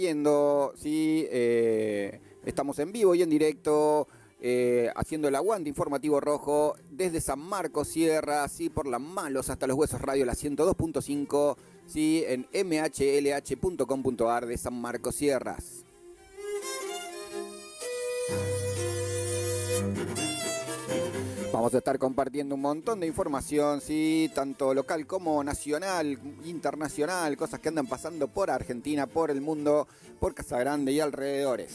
Sí, estamos en vivo y en directo, haciendo el aguante informativo rojo desde San Marcos Sierra, sí, por la Malos hasta los Huesos Radio, la 102.5, sí, en mhlh.com.ar de San Marcos Sierras. Vamos a estar compartiendo un montón de información, sí, tanto local como nacional, internacional, cosas que andan pasando por Argentina, por el mundo, por Casagrande y alrededores.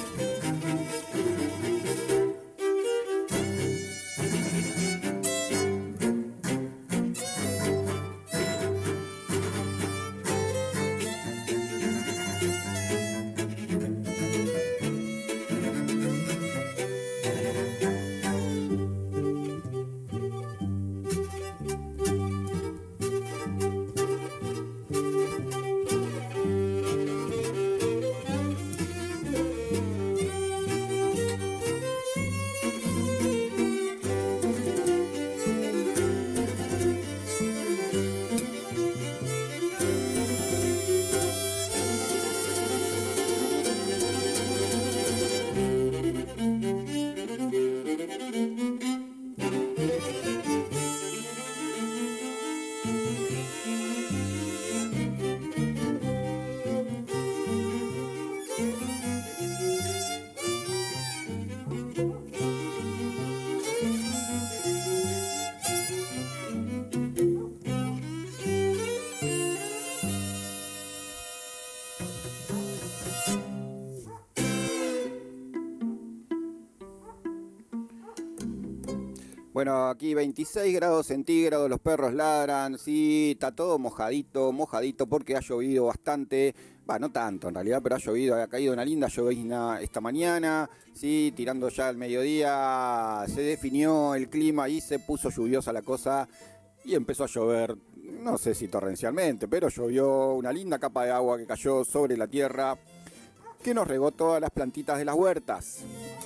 Bueno, aquí 26 grados centígrados, los perros ladran, sí, está todo mojadito, porque ha llovido bastante, no tanto en realidad, pero ha llovido, ha caído una linda llovizna esta mañana, sí, tirando ya al mediodía, se definió el clima y se puso lluviosa la cosa y empezó a llover, no sé si torrencialmente, pero llovió una linda capa de agua que cayó sobre la tierra, que nos regó todas las plantitas de las huertas.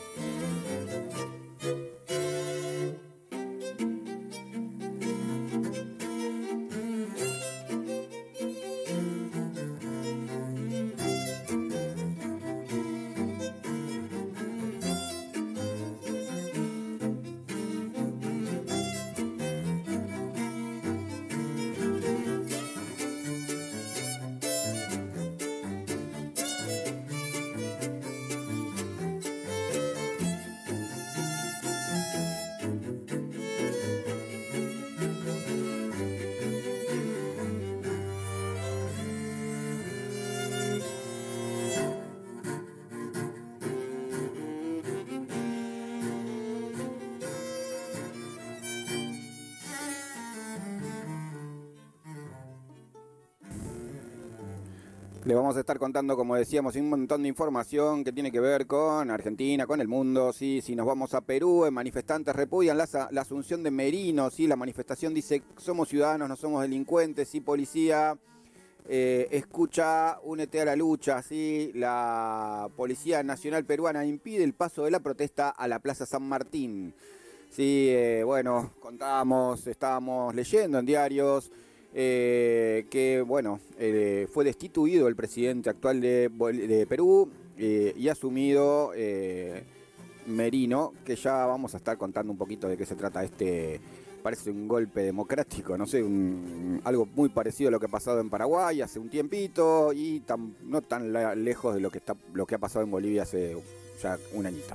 Le vamos a estar contando, como decíamos, un montón de información que tiene que ver con Argentina, con el mundo. Sí, si nos vamos a Perú, manifestantes repudian la asunción de Merino. Sí, la manifestación dice: somos ciudadanos, no somos delincuentes. Sí, policía, escucha, únete a la lucha. Sí, la Policía Nacional Peruana impide el paso de la protesta a la Plaza San Martín. Sí, estábamos leyendo en diarios que fue destituido el presidente actual de Perú y asumido Merino, que ya vamos a estar contando un poquito de qué se trata parece un golpe democrático, no sé, algo muy parecido a lo que ha pasado en Paraguay hace un tiempito y no tan lejos de lo que ha pasado en Bolivia hace ya un añito.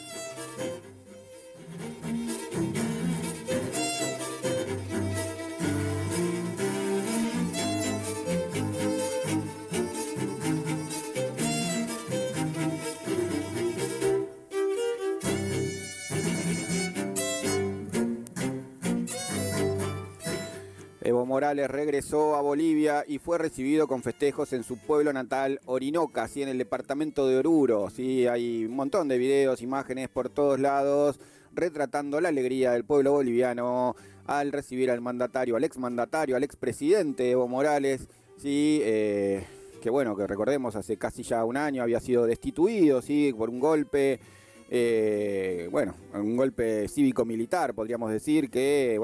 Evo Morales regresó a Bolivia y fue recibido con festejos en su pueblo natal, Orinoca, ¿sí? En el departamento de Oruro. ¿Sí? Hay un montón de videos, imágenes por todos lados, retratando la alegría del pueblo boliviano al recibir al exmandatario, al expresidente Evo Morales, ¿sí? Que recordemos, hace casi ya un año había sido destituido, ¿sí? Por un golpe, un golpe cívico-militar, podríamos decir, que,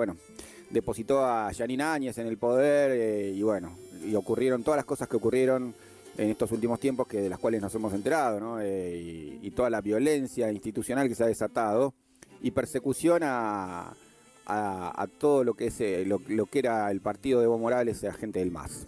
depositó a Yanine Áñez en el poder y ocurrieron todas las cosas que ocurrieron, en estos últimos tiempos, que de las cuales nos hemos enterado, ¿no? Y toda la violencia institucional que se ha desatado y persecución a todo lo que es lo que era el partido de Evo Morales, la gente del MAS.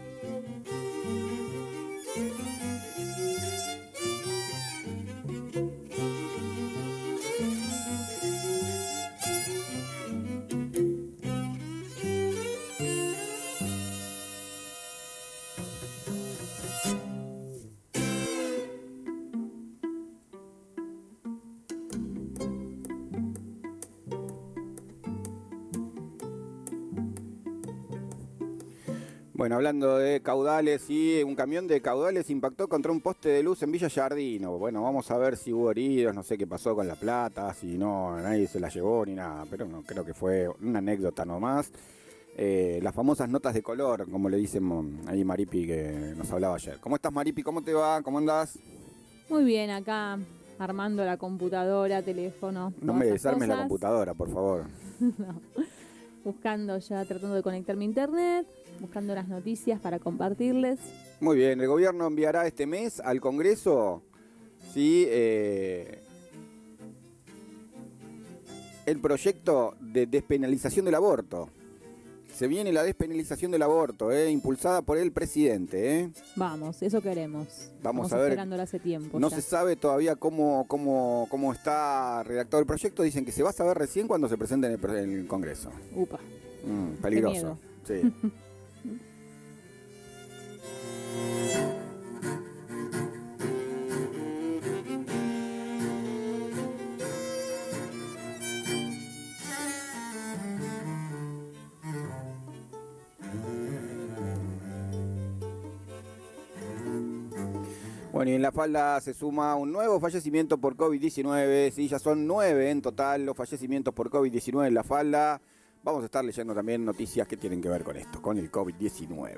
Bueno, hablando de caudales, sí, un camión de caudales impactó contra un poste de luz en Villa Giardino. Bueno, vamos a ver si hubo heridos, no sé qué pasó con la plata, si no, nadie se la llevó ni nada, pero no, creo que fue una anécdota nomás. Las famosas notas de color, como le dicen ahí Maripi, que nos hablaba ayer. ¿Cómo estás, Maripi? ¿Cómo te va? ¿Cómo andás? Muy bien, acá armando la computadora, teléfono. No me desarmes la computadora, por favor. No. Buscando ya, tratando de conectarme a internet, buscando las noticias para compartirles. Muy bien, el gobierno enviará este mes al Congreso, sí, el proyecto de despenalización del aborto. Se viene la despenalización del aborto, impulsada por el presidente. Vamos, eso queremos. Vamos a ver. Esperándolo hace tiempo. No ya se sabe todavía cómo está redactado el proyecto. Dicen que se va a saber recién cuando se presente en el Congreso. Upa. Peligroso. Sí. Bueno, y en La Falda se suma un nuevo fallecimiento por COVID-19. Sí, ya son 9 en total los fallecimientos por COVID-19 en La Falda. Vamos a estar leyendo también noticias que tienen que ver con esto, con el COVID-19.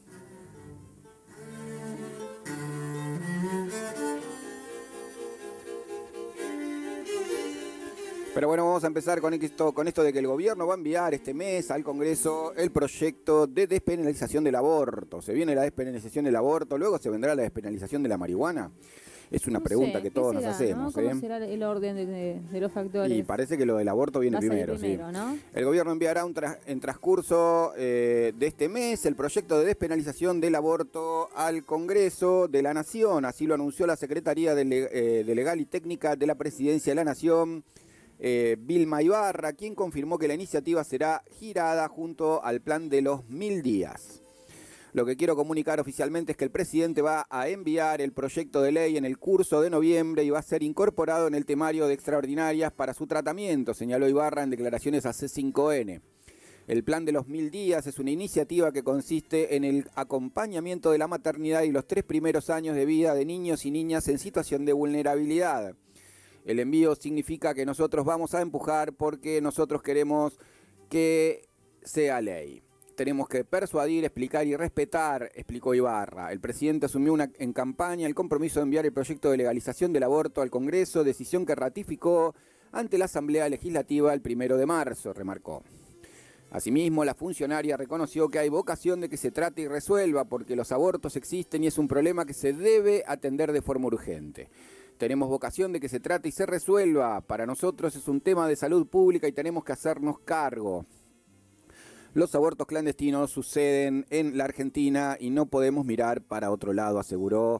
Pero bueno, vamos a empezar con esto de que el gobierno va a enviar este mes al Congreso el proyecto de despenalización del aborto. Se viene la despenalización del aborto, luego se vendrá la despenalización de la marihuana. Es una pregunta que todos nos hacemos. ¿Cómo será el orden de los factores? Y parece que lo del aborto viene primero, sí. ¿No? El gobierno enviará en transcurso de este mes el proyecto de despenalización del aborto al Congreso de la Nación. Así lo anunció la Secretaría de Legal y Técnica de la Presidencia de la Nación, Vilma Ibarra, quien confirmó que la iniciativa será girada junto al plan de los 1000 días. Lo que quiero comunicar oficialmente es que el presidente va a enviar el proyecto de ley en el curso de noviembre y va a ser incorporado en el temario de extraordinarias para su tratamiento, señaló Ibarra en declaraciones a C5N. El plan de los 1000 días es una iniciativa que consiste en el acompañamiento de la maternidad y los 3 primeros años de vida de niños y niñas en situación de vulnerabilidad. El envío significa que nosotros vamos a empujar porque nosotros queremos que sea ley. Tenemos que persuadir, explicar y respetar, explicó Ibarra. El presidente asumió en campaña el compromiso de enviar el proyecto de legalización del aborto al Congreso, decisión que ratificó ante la Asamblea Legislativa el 1 de marzo, remarcó. Asimismo, la funcionaria reconoció que hay vocación de que se trate y resuelva porque los abortos existen y es un problema que se debe atender de forma urgente. Tenemos vocación de que se trate y se resuelva. Para nosotros es un tema de salud pública y tenemos que hacernos cargo. Los abortos clandestinos suceden en la Argentina y no podemos mirar para otro lado, aseguró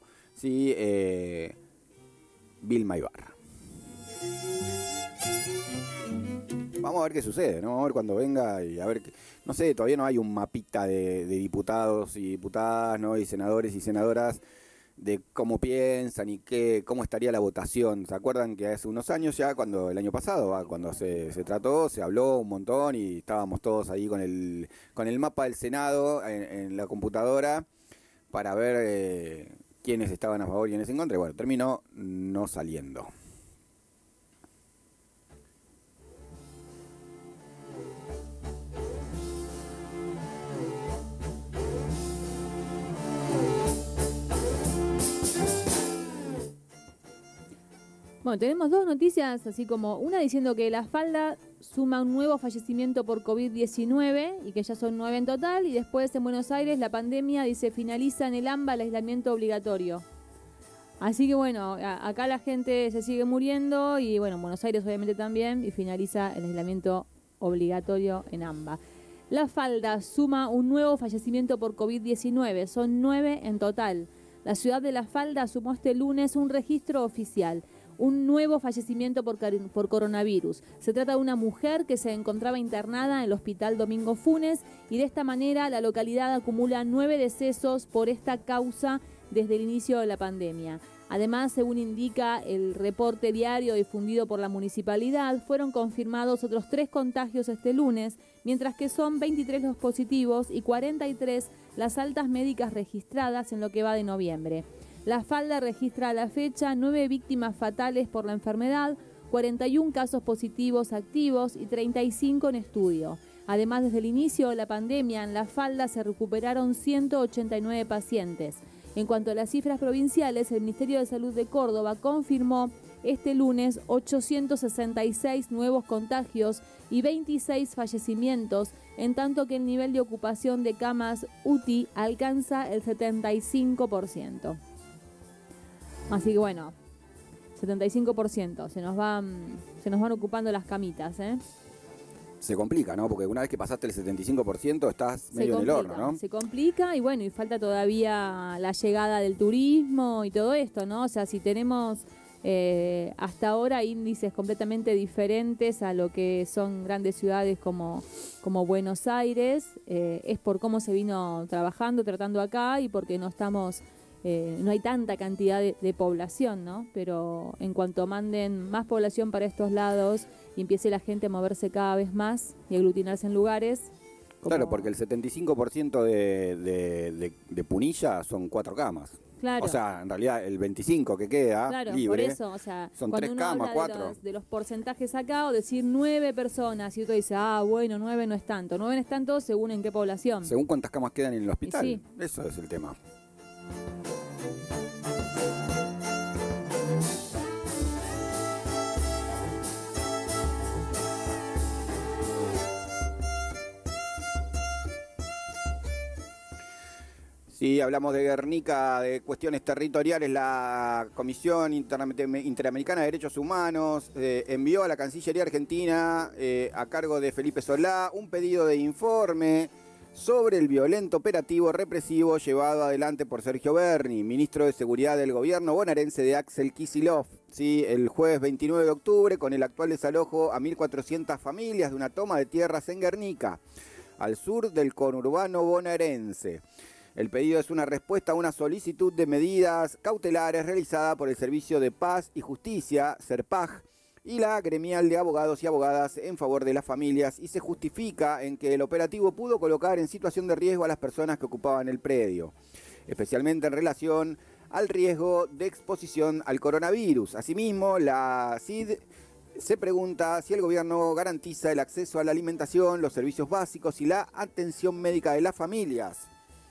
Vilma Ibarra. Vamos a ver qué sucede, ¿no? Vamos a ver cuando venga y a ver, no sé, todavía no hay un mapita de diputados y diputadas, ¿no? Y senadores y senadoras de cómo piensan y cómo estaría la votación. ¿Se acuerdan que hace unos años ya, el año pasado, cuando se trató, se habló un montón y estábamos todos ahí con el mapa del Senado en la computadora para ver quiénes estaban a favor y quiénes en contra? Y bueno, terminó no saliendo. Bueno, tenemos dos noticias, así como una diciendo que La Falda suma un nuevo fallecimiento por COVID-19 y que ya son 9 en total. Y después en Buenos Aires la pandemia, dice, finaliza en el AMBA el aislamiento obligatorio. Así que bueno, acá la gente se sigue muriendo y bueno, en Buenos Aires obviamente también, y finaliza el aislamiento obligatorio en AMBA. La Falda suma un nuevo fallecimiento por COVID-19, son 9 en total. La ciudad de La Falda sumó este lunes un registro oficial, un nuevo fallecimiento por coronavirus. Se trata de una mujer que se encontraba internada en el Hospital Domingo Funes y de esta manera la localidad acumula 9 decesos por esta causa desde el inicio de la pandemia. Además, según indica el reporte diario difundido por la municipalidad, fueron confirmados otros 3 contagios este lunes, mientras que son 23 los positivos y 43 las altas médicas registradas en lo que va de noviembre. La Falda registra a la fecha 9 víctimas fatales por la enfermedad, 41 casos positivos activos y 35 en estudio. Además, desde el inicio de la pandemia, en La Falda se recuperaron 189 pacientes. En cuanto a las cifras provinciales, el Ministerio de Salud de Córdoba confirmó este lunes 866 nuevos contagios y 26 fallecimientos, en tanto que el nivel de ocupación de camas UTI alcanza el 75%. Así que bueno, 75%, se nos van ocupando las camitas, ¿eh? Se complica, ¿no? Porque una vez que pasaste el 75% estás medio en el horno, ¿no? Se complica y bueno, y falta todavía la llegada del turismo y todo esto, ¿no? O sea, si tenemos hasta ahora índices completamente diferentes a lo que son grandes ciudades como Buenos Aires, es por cómo se vino tratando acá y porque no hay tanta cantidad de población, ¿no? Pero en cuanto manden más población para estos lados y empiece la gente a moverse cada vez más y aglutinarse en lugares. Claro, porque el 75% de Punilla son 4 camas. Claro. O sea, en realidad el 25% que queda libre, por eso, o sea, son cuando 3 uno camas, habla 4. de los porcentajes acá, o decir 9 personas, y otro dice, bueno, 9 no es tanto. 9 no es tanto según en qué población. Según cuántas camas quedan en el hospital. Sí. Eso es el tema. Sí, hablamos de Guernica, de cuestiones territoriales. La Comisión Interamericana de Derechos Humanos envió a la Cancillería Argentina, a cargo de Felipe Solá, un pedido de informe sobre el violento operativo represivo llevado adelante por Sergio Berni, ministro de Seguridad del gobierno bonaerense de Axel Kicillof, ¿sí? El jueves 29 de octubre, con el actual desalojo a 1.400 familias de una toma de tierras en Guernica, al sur del conurbano bonaerense. El pedido es una respuesta a una solicitud de medidas cautelares realizada por el Servicio de Paz y Justicia, SERPAJ, y la gremial de abogados y abogadas en favor de las familias, y se justifica en que el operativo pudo colocar en situación de riesgo a las personas que ocupaban el predio, especialmente en relación al riesgo de exposición al coronavirus. Asimismo, la CID se pregunta si el gobierno garantiza el acceso a la alimentación, los servicios básicos y la atención médica de las familias.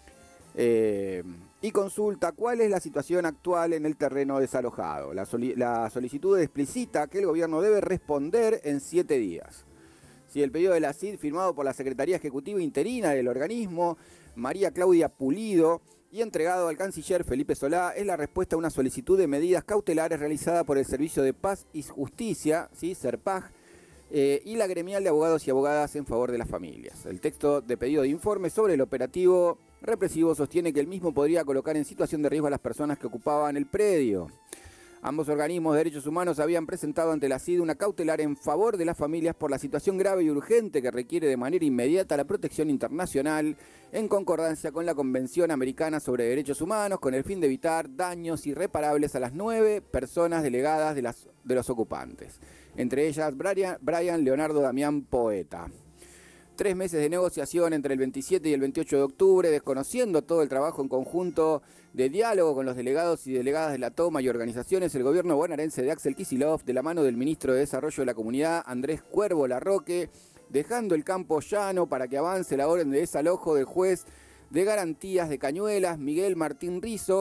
Y consulta cuál es la situación actual en el terreno desalojado. La solicitud explicita que el gobierno debe responder en 7 días. Si el pedido de la CID, firmado por la Secretaría Ejecutiva Interina del organismo, María Claudia Pulido, y entregado al canciller Felipe Solá, es la respuesta a una solicitud de medidas cautelares realizada por el Servicio de Paz y Justicia, ¿sí? SERPAJ, y la gremial de abogados y abogadas en favor de las familias. El texto de pedido de informe sobre el operativo represivo sostiene que el mismo podría colocar en situación de riesgo a las personas que ocupaban el predio. Ambos organismos de derechos humanos habían presentado ante la CID una cautelar en favor de las familias por la situación grave y urgente que requiere de manera inmediata la protección internacional en concordancia con la Convención Americana sobre Derechos Humanos, con el fin de evitar daños irreparables a las 9 personas delegadas de los ocupantes, entre ellas Brian Leonardo Damián Poeta. 3 meses de negociación entre el 27 y el 28 de octubre, desconociendo todo el trabajo en conjunto de diálogo con los delegados y delegadas de la toma y organizaciones, el gobierno bonaerense de Axel Kicillof, de la mano del ministro de Desarrollo de la Comunidad, Andrés Cuervo Larroque, dejando el campo llano para que avance la orden de desalojo del juez de garantías de Cañuelas, Miguel Martín Rizo,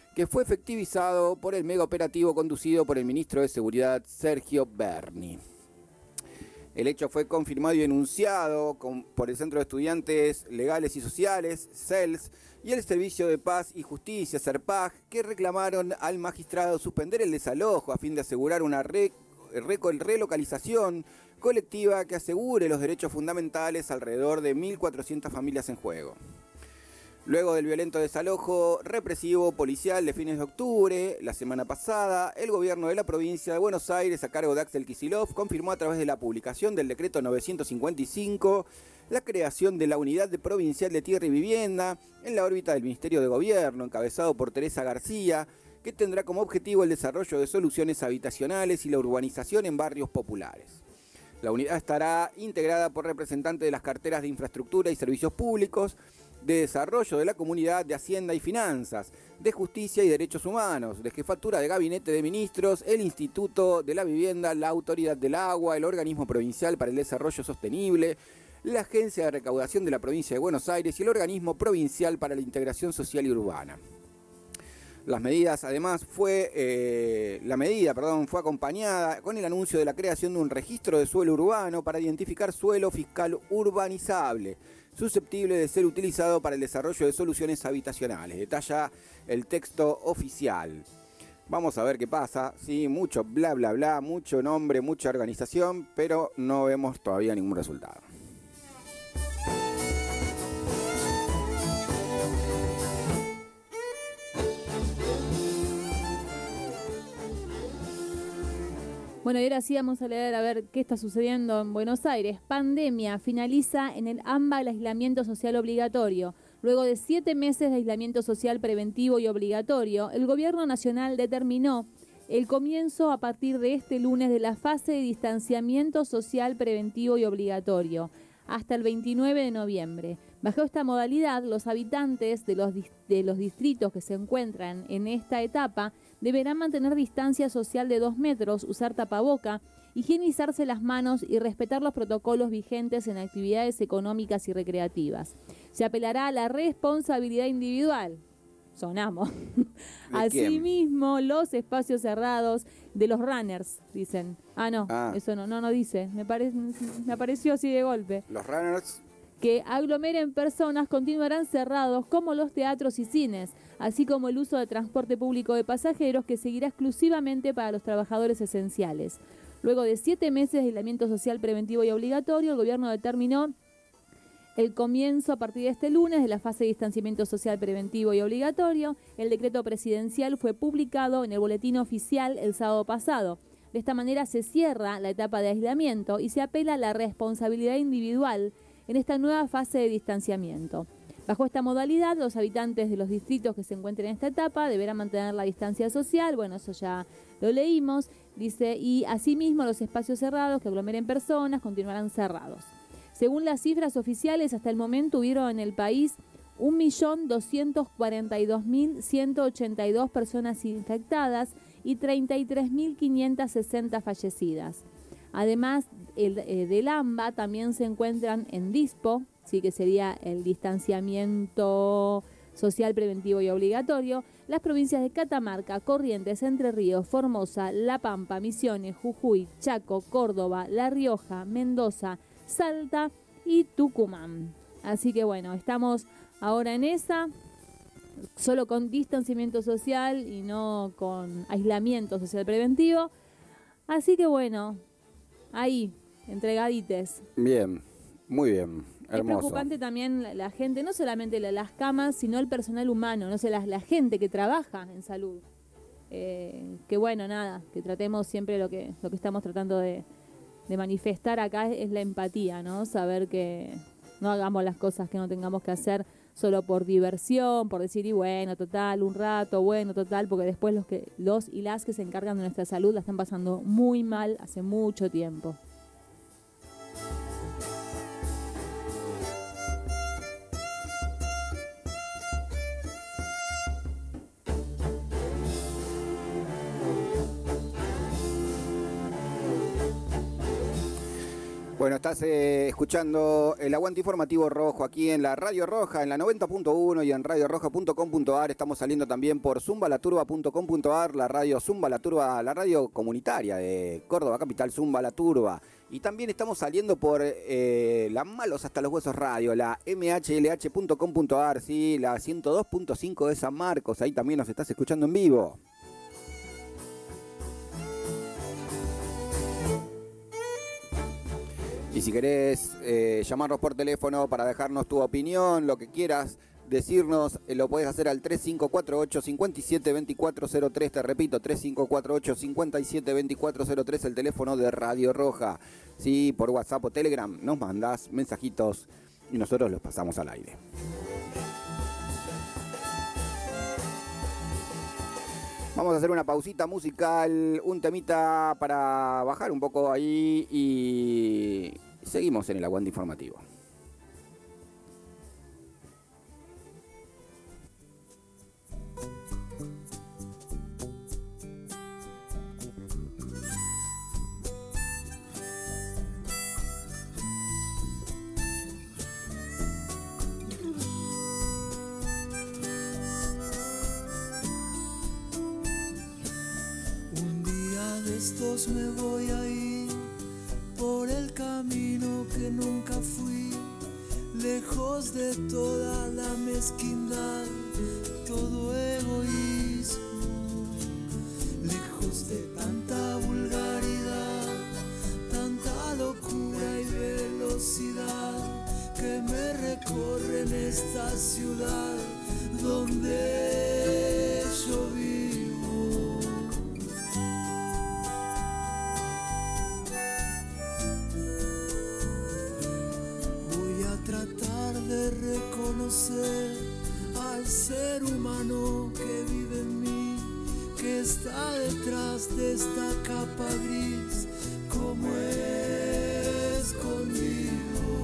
que fue efectivizado por el mega operativo conducido por el ministro de Seguridad Sergio Berni. El hecho fue confirmado y denunciado por el Centro de Estudiantes Legales y Sociales, CELS, y el Servicio de Paz y Justicia, SERPAJ, que reclamaron al magistrado suspender el desalojo a fin de asegurar una relocalización colectiva que asegure los derechos fundamentales alrededor de 1.400 familias en juego. Luego del violento desalojo represivo policial de fines de octubre, la semana pasada, el gobierno de la provincia de Buenos Aires, a cargo de Axel Kicillof, confirmó a través de la publicación del decreto 955 la creación de la Unidad Provincial de Tierra y Vivienda en la órbita del Ministerio de Gobierno, encabezado por Teresa García, que tendrá como objetivo el desarrollo de soluciones habitacionales y la urbanización en barrios populares. La unidad estará integrada por representantes de las carteras de infraestructura y servicios públicos, de desarrollo de la comunidad, de Hacienda y Finanzas, de Justicia y Derechos Humanos, de Jefatura de Gabinete de Ministros, el Instituto de la Vivienda, la Autoridad del Agua, el Organismo Provincial para el Desarrollo Sostenible, la Agencia de Recaudación de la Provincia de Buenos Aires y el Organismo Provincial para la Integración Social y Urbana. Las medidas, además, fue acompañada con el anuncio de la creación de un registro de suelo urbano para identificar suelo fiscal urbanizable, susceptible de ser utilizado para el desarrollo de soluciones habitacionales. Detalla el texto oficial. Vamos a ver qué pasa. Sí, mucho bla bla bla, mucho nombre, mucha organización, pero no vemos todavía ningún resultado. Bueno, y ahora sí vamos a leer a ver qué está sucediendo en Buenos Aires. Pandemia finaliza en el AMBA el aislamiento social obligatorio. Luego de 7 meses de aislamiento social preventivo y obligatorio, el Gobierno Nacional determinó el comienzo a partir de este lunes de la fase de distanciamiento social preventivo y obligatorio hasta el 29 de noviembre. Bajo esta modalidad, los habitantes de los distritos que se encuentran en esta etapa deberán mantener distancia social de 2 metros, usar tapaboca, higienizarse las manos y respetar los protocolos vigentes en actividades económicas y recreativas. Se apelará a la responsabilidad individual. Sonamos. Asimismo, los espacios cerrados de los runners, dicen. Eso no dice. Me apareció así de golpe. Los runners que aglomeren personas continuarán cerrados, como los teatros y cines, así como el uso de transporte público de pasajeros, que seguirá exclusivamente para los trabajadores esenciales. Luego de 7 meses de aislamiento social preventivo y obligatorio, el gobierno determinó el comienzo a partir de este lunes de la fase de distanciamiento social preventivo y obligatorio. El decreto presidencial fue publicado en el boletín oficial el sábado pasado. De esta manera se cierra la etapa de aislamiento y se apela a la responsabilidad individual en esta nueva fase de distanciamiento. Bajo esta modalidad, los habitantes de los distritos que se encuentren en esta etapa deberán mantener la distancia social. Bueno, eso ya lo leímos. Dice, y asimismo los espacios cerrados que aglomeren personas continuarán cerrados. Según las cifras oficiales, hasta el momento hubieron en el país 1.242.182 personas infectadas y 33.560 fallecidas. Además del AMBA, también se encuentran en DISPO, sí, que sería el distanciamiento social preventivo y obligatorio, las provincias de Catamarca, Corrientes, Entre Ríos, Formosa, La Pampa, Misiones, Jujuy, Chaco, Córdoba, La Rioja, Mendoza, Salta y Tucumán. Así que bueno, estamos ahora en esa, solo con distanciamiento social y no con aislamiento social preventivo. Así que bueno, ahí, entregadites. Bien, muy bien, hermoso. Es preocupante también la gente, no solamente las camas, sino el personal humano, no sé, la gente que trabaja en salud. Que bueno, nada, que tratemos siempre lo que estamos tratando de manifestar acá es la empatía, ¿no? Saber que no hagamos las cosas que no tengamos que hacer solo por diversión, por decir, y bueno, total, un rato, bueno, total, porque después los y las que se encargan de nuestra salud la están pasando muy mal hace mucho tiempo. Bueno, estás escuchando el Aguante Informativo Rojo aquí en la Radio Roja, en la 90.1 y en radioroja.com.ar. Estamos saliendo también por zumbalaturba.com.ar, la radio Zumba La Turba, la radio comunitaria de Córdoba Capital, Zumba La Turba. Y también estamos saliendo por la Malos Hasta los Huesos Radio, la mhlh.com.ar, sí, la 102.5 de San Marcos. Ahí también nos estás escuchando en vivo. Y si querés llamarnos por teléfono para dejarnos tu opinión, lo que quieras decirnos, lo podés hacer al 3548-572403. Te repito, 3548-572403, el teléfono de Radio Roja. Sí, por WhatsApp o Telegram nos mandás mensajitos y nosotros los pasamos al aire. Vamos a hacer una pausita musical, un temita para bajar un poco ahí y seguimos en el Aguante Informativo. Estos me voy a ir por el camino que nunca fui, lejos de toda la mezquindad, todo egoísmo, lejos de tanta vulgaridad, tanta locura y velocidad que me recorre en esta ciudad donde yo vivo. Tratar de reconocer al ser humano que vive en mí, que está detrás de esta capa gris, como escondido.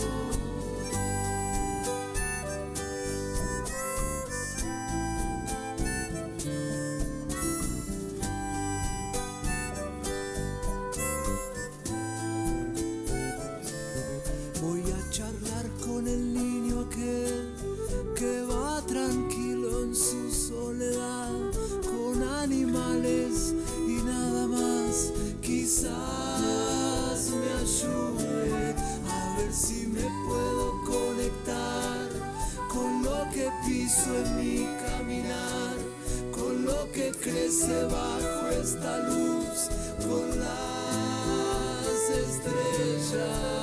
Voy a charlar con el niño aquel que va tranquilo en su soledad, con animales y nada más. Quizás me ayude a ver si me puedo conectar con lo que piso en mi caminar, con lo que crece bajo esta luz, con las estrellas.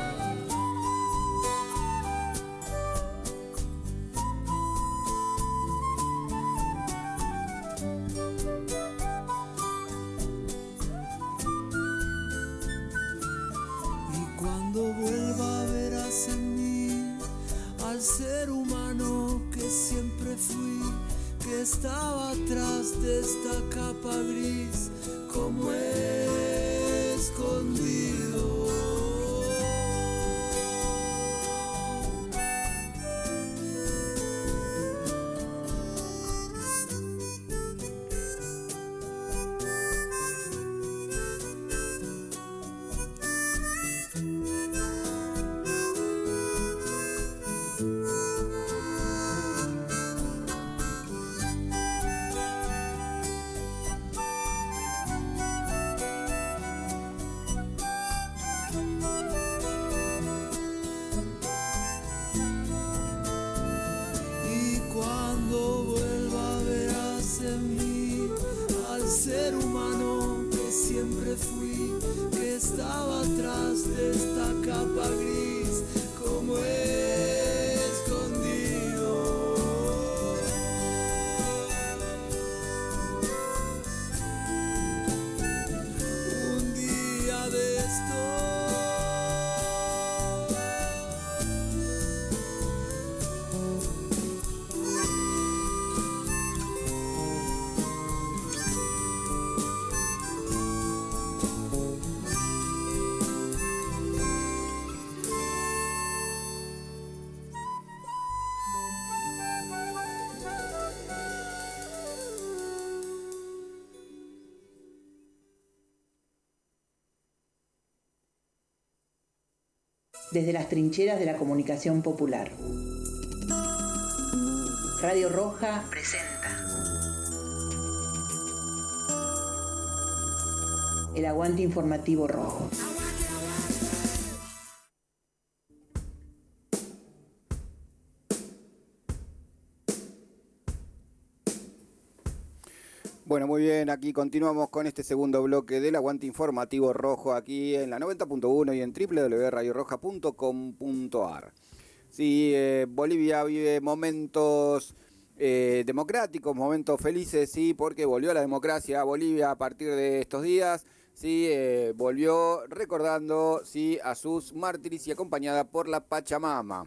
Vuelva, verás en mí al ser humano que siempre fui, que estaba atrás de esta capa gris, como escondido. Ser humano que siempre fui, que estaba atrás de esta capa gris, como escondido. Un día de desde las trincheras de la comunicación popular. Radio Roja presenta el aguante informativo rojo. Bueno, muy bien, aquí continuamos con este segundo bloque del aguante informativo rojo aquí en la 90.1 y en www.radioroja.com.ar. Sí, Bolivia vive momentos democráticos, momentos felices, sí, porque volvió la democracia a Bolivia a partir de estos días. Sí, volvió recordando, sí, a sus mártires y acompañada por la Pachamama.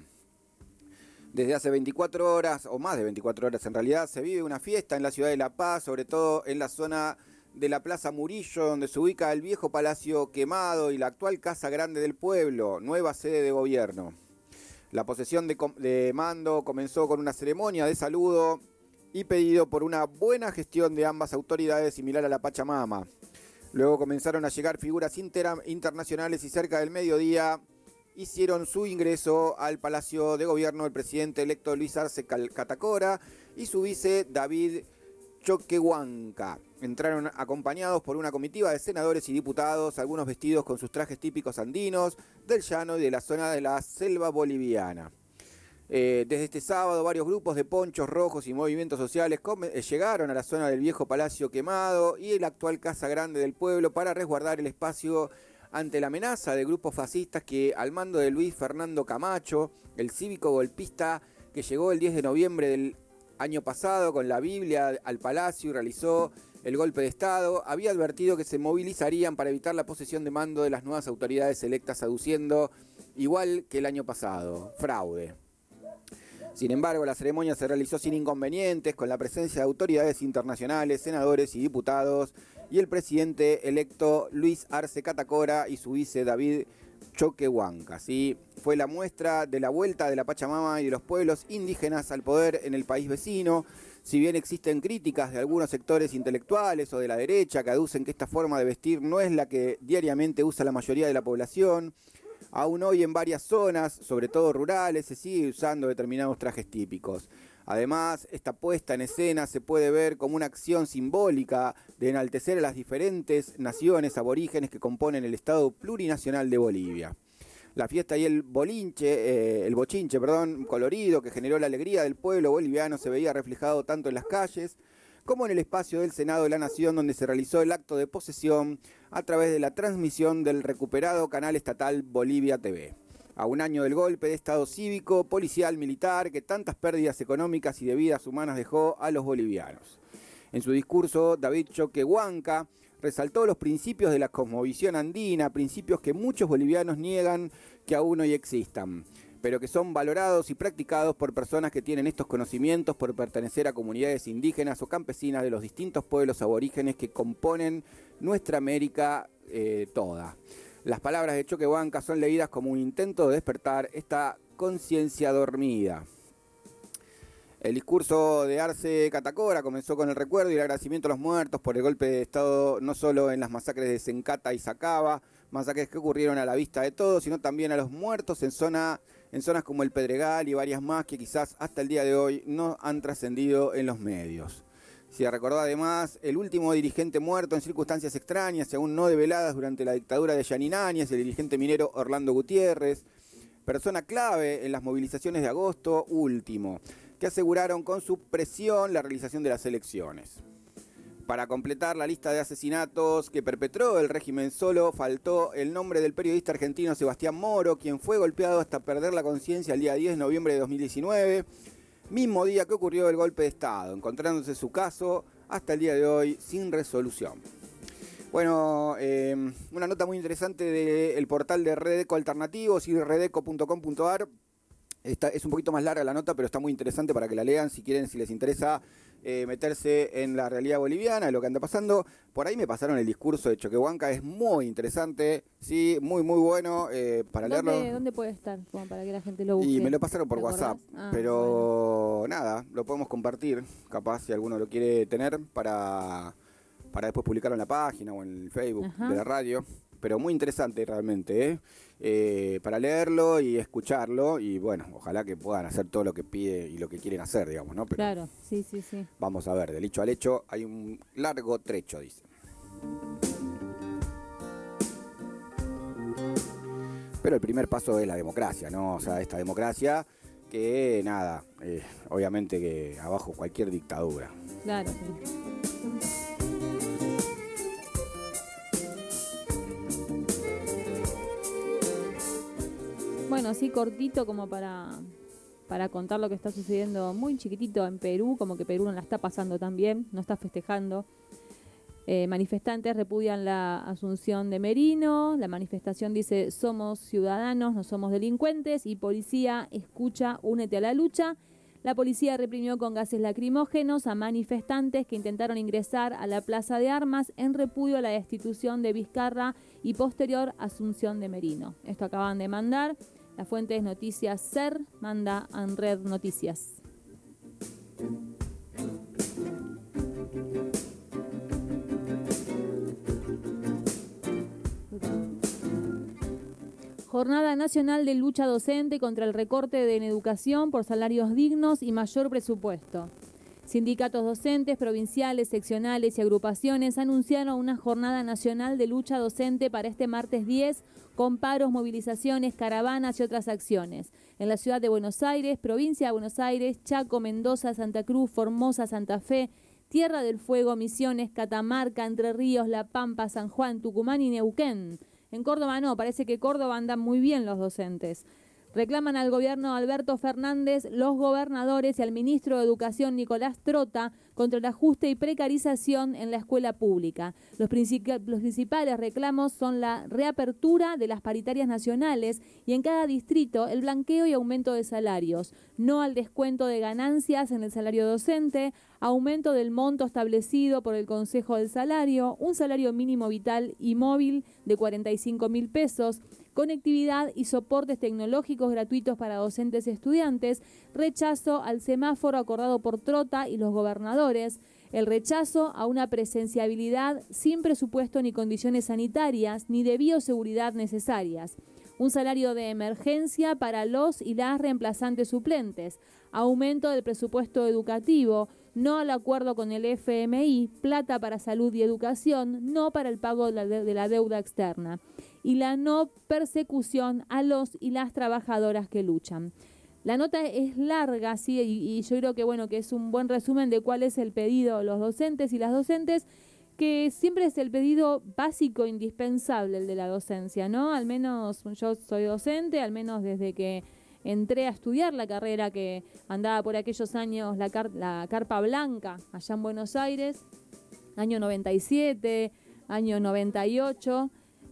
Desde hace 24 horas, o más de 24 horas en realidad, se vive una fiesta en la ciudad de La Paz, sobre todo en la zona de la Plaza Murillo, donde se ubica el viejo Palacio Quemado y la actual Casa Grande del Pueblo, nueva sede de gobierno. La posesión de mando comenzó con una ceremonia de saludo y pedido por una buena gestión de ambas autoridades similar a la Pachamama. Luego comenzaron a llegar figuras internacionales y cerca del mediodía hicieron su ingreso al Palacio de Gobierno el presidente electo Luis Arce Catacora y su vice David Choquehuanca. Entraron acompañados por una comitiva de senadores y diputados, algunos vestidos con sus trajes típicos andinos, del llano y de la zona de la selva boliviana. Desde este sábado, varios grupos de ponchos rojos y movimientos sociales llegaron a la zona del viejo Palacio Quemado y la actual Casa Grande del Pueblo para resguardar el espacio ante la amenaza de grupos fascistas que, al mando de Luis Fernando Camacho, el cívico golpista que llegó el 10 de noviembre del año pasado con la Biblia al Palacio y realizó el golpe de Estado, había advertido que se movilizarían para evitar la posesión de mando de las nuevas autoridades electas, aduciendo, igual que el año pasado, fraude. Sin embargo, la ceremonia se realizó sin inconvenientes, con la presencia de autoridades internacionales, senadores y diputados, y el presidente electo Luis Arce Catacora y su vice David Choquehuanca. ¿Sí? Fue la muestra de la vuelta de la Pachamama y de los pueblos indígenas al poder en el país vecino. Si bien existen críticas de algunos sectores intelectuales o de la derecha que aducen que esta forma de vestir no es la que diariamente usa la mayoría de la población, aún hoy en varias zonas, sobre todo rurales, se sigue usando determinados trajes típicos. Además, esta puesta en escena se puede ver como una acción simbólica de enaltecer a las diferentes naciones aborígenes que componen el Estado plurinacional de Bolivia. La fiesta y el bochinche colorido que generó la alegría del pueblo boliviano se veía reflejado tanto en las calles como en el espacio del Senado de la Nación, donde se realizó el acto de posesión a través de la transmisión del recuperado canal estatal Bolivia TV. A un año del golpe de Estado cívico, policial, militar, que tantas pérdidas económicas y de vidas humanas dejó a los bolivianos. En su discurso, David Choquehuanca resaltó los principios de la cosmovisión andina, principios que muchos bolivianos niegan que aún hoy existan, pero que son valorados y practicados por personas que tienen estos conocimientos por pertenecer a comunidades indígenas o campesinas de los distintos pueblos aborígenes que componen nuestra América toda. Las palabras de Choquehuanca son leídas como un intento de despertar esta conciencia dormida. El discurso de Arce Catacora comenzó con el recuerdo y el agradecimiento a los muertos por el golpe de Estado, no solo en las masacres de Sencata y Sacaba, masacres que ocurrieron a la vista de todos, sino también a los muertos en zonas como el Pedregal y varias más que quizás hasta el día de hoy no han trascendido en los medios. Se recordó además el último dirigente muerto en circunstancias extrañas y aún no develadas durante la dictadura de Yanin Áñez, el dirigente minero Orlando Gutiérrez, persona clave en las movilizaciones de agosto último, que aseguraron con su presión la realización de las elecciones. Para completar la lista de asesinatos que perpetró el régimen, solo faltó el nombre del periodista argentino Sebastián Moro, quien fue golpeado hasta perder la conciencia el día 10 de noviembre de 2019, mismo día que ocurrió el golpe de Estado, encontrándose su caso hasta el día de hoy sin resolución. Bueno, una nota muy interesante del portal de Redeco Alternativos y redeco.com.ar. Es un poquito más larga la nota, pero está muy interesante para que la lean si quieren, si les interesa meterse en la realidad boliviana, de lo que anda pasando. Por ahí me pasaron el discurso de Choquehuanca, es muy interesante, sí, muy bueno para leerlo. ¿Dónde puede estar? Como para que la gente lo busque. Y me lo pasaron por WhatsApp, pero nada, lo podemos compartir, capaz si alguno lo quiere tener para después publicarlo en la página o en el Facebook de la radio. pero muy interesante realmente, para leerlo y escucharlo, y bueno, ojalá que puedan hacer todo lo que pide y lo que quieren hacer, digamos, ¿no? Pero claro, sí. vamos a ver, del hecho al hecho hay un largo trecho, dice. Pero el primer paso es la democracia, ¿no? O sea, esta democracia que, nada, obviamente que abajo cualquier dictadura. Claro, sí. Bueno, así cortito como para contar lo que está sucediendo muy chiquitito en Perú, como que Perú no la está pasando tan bien, no está festejando. Manifestantes repudian la asunción de Merino, la manifestación dice somos ciudadanos, no somos delincuentes, y policía escucha, únete a la lucha. La policía reprimió con gases lacrimógenos a manifestantes que intentaron ingresar a la Plaza de Armas en repudio a la destitución de Vizcarra y posterior asunción de Merino. Esto acaban de mandar. La fuente es Noticias SER, manda a Red Noticias. Jornada Nacional de Lucha Docente contra el recorte en educación por salarios dignos y mayor presupuesto. Sindicatos docentes, provinciales, seccionales y agrupaciones anunciaron una jornada nacional de lucha docente para este martes 10, con paros, movilizaciones, caravanas y otras acciones. En la ciudad de Buenos Aires, provincia de Buenos Aires, Chaco, Mendoza, Santa Cruz, Formosa, Santa Fe, Tierra del Fuego, Misiones, Catamarca, Entre Ríos, La Pampa, San Juan, Tucumán y Neuquén. En Córdoba no, parece que Córdoba andan muy bien los docentes. Reclaman al gobierno de Alberto Fernández, los gobernadores y al ministro de Educación Nicolás Trota contra el ajuste y precarización en la escuela pública. Los principales reclamos son la reapertura de las paritarias nacionales y en cada distrito el blanqueo y aumento de salarios, no al descuento de ganancias en el salario docente, aumento del monto establecido por el Consejo del Salario, un salario mínimo vital y móvil de 45.000 pesos, conectividad y soportes tecnológicos gratuitos para docentes y estudiantes, rechazo al semáforo acordado por Trota y los gobernadores, el rechazo a una presenciabilidad sin presupuesto ni condiciones sanitarias ni de bioseguridad necesarias, un salario de emergencia para los y las reemplazantes suplentes, aumento del presupuesto educativo, no al acuerdo con el FMI, plata para salud y educación, no para el pago de la deuda externa, y la no persecución a los y las trabajadoras que luchan. La nota es larga, sí, y yo creo que bueno, que es un buen resumen de cuál es el pedido de los docentes y las docentes, que siempre es el pedido básico, indispensable, el de la docencia, ¿no? Al menos yo soy docente, al menos desde que entré a estudiar la carrera, que andaba por aquellos años la carpa blanca allá en Buenos Aires, año 97, año 98.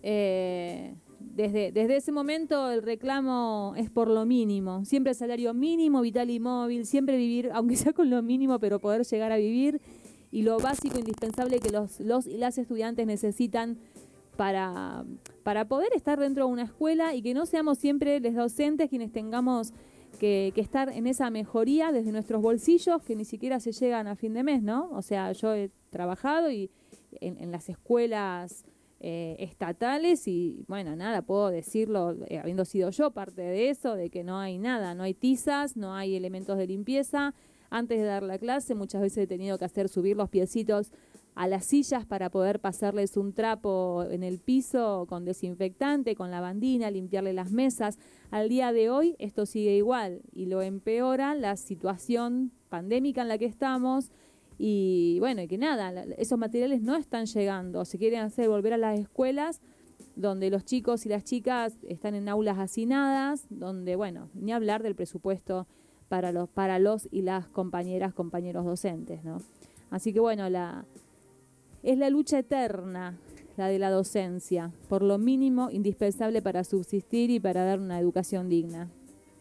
Desde ese momento el reclamo es por lo mínimo, siempre salario mínimo, vital y móvil, siempre vivir, aunque sea con lo mínimo, pero poder llegar a vivir, y lo básico, indispensable que los y las estudiantes necesitan para poder estar dentro de una escuela, y que no seamos siempre los docentes quienes tengamos que estar en esa mejoría desde nuestros bolsillos, que ni siquiera se llegan a fin de mes, ¿no? O sea, yo he trabajado y en las escuelas estatales, y bueno, nada, puedo decirlo, habiendo sido yo parte de eso, de que no hay nada, no hay tizas, no hay elementos de limpieza. Antes de dar la clase muchas veces he tenido que hacer subir los piecitos a las sillas para poder pasarles un trapo en el piso con desinfectante, con lavandina, limpiarle las mesas. Al día de hoy esto sigue igual, y lo empeora la situación pandémica en la que estamos. Y bueno, y que nada, esos materiales no están llegando. Se quieren hacer volver a las escuelas donde los chicos y las chicas están en aulas hacinadas, donde, bueno, ni hablar del presupuesto para los y las compañeros docentes, ¿no? Así que bueno, es la lucha eterna, la de la docencia, por lo mínimo indispensable para subsistir y para dar una educación digna.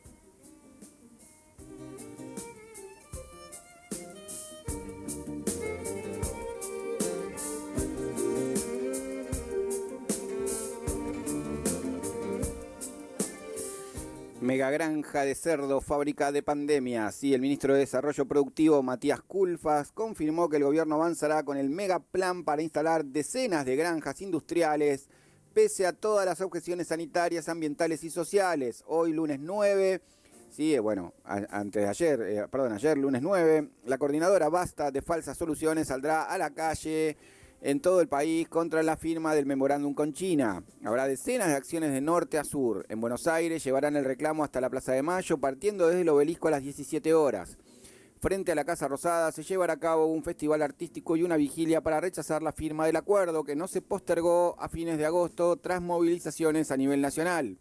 Megagranja de cerdo, fábrica de pandemia. Sí, el ministro de Desarrollo Productivo, Matías Culfas, confirmó que el gobierno avanzará con el megaplan para instalar decenas de granjas industriales, pese a todas las objeciones sanitarias, ambientales y sociales. Hoy, lunes 9, sí, bueno, ayer, lunes 9, la coordinadora Basta de Falsas Soluciones saldrá a la calle en todo el país contra la firma del memorándum con China. Habrá decenas de acciones de norte a sur. En Buenos Aires llevarán el reclamo hasta la Plaza de Mayo, partiendo desde el Obelisco a las 17 horas. Frente a la Casa Rosada se llevará a cabo un festival artístico y una vigilia para rechazar la firma del acuerdo, que no se postergó a fines de agosto tras movilizaciones a nivel nacional.